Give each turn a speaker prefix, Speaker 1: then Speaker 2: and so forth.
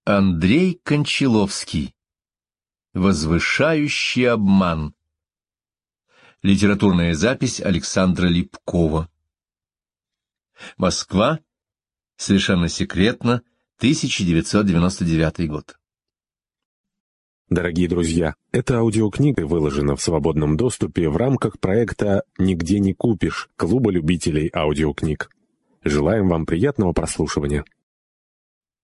Speaker 1: Андрей Кончаловский. Возвышающий обман. Литературная запись Александра Липкова. Москва. Совершенно секретно. 1999 год.
Speaker 2: Дорогие друзья, эта аудиокнига выложена в свободном доступе в рамках проекта «Нигде не купишь» Клуба любителей аудиокниг. Желаем вам приятного прослушивания.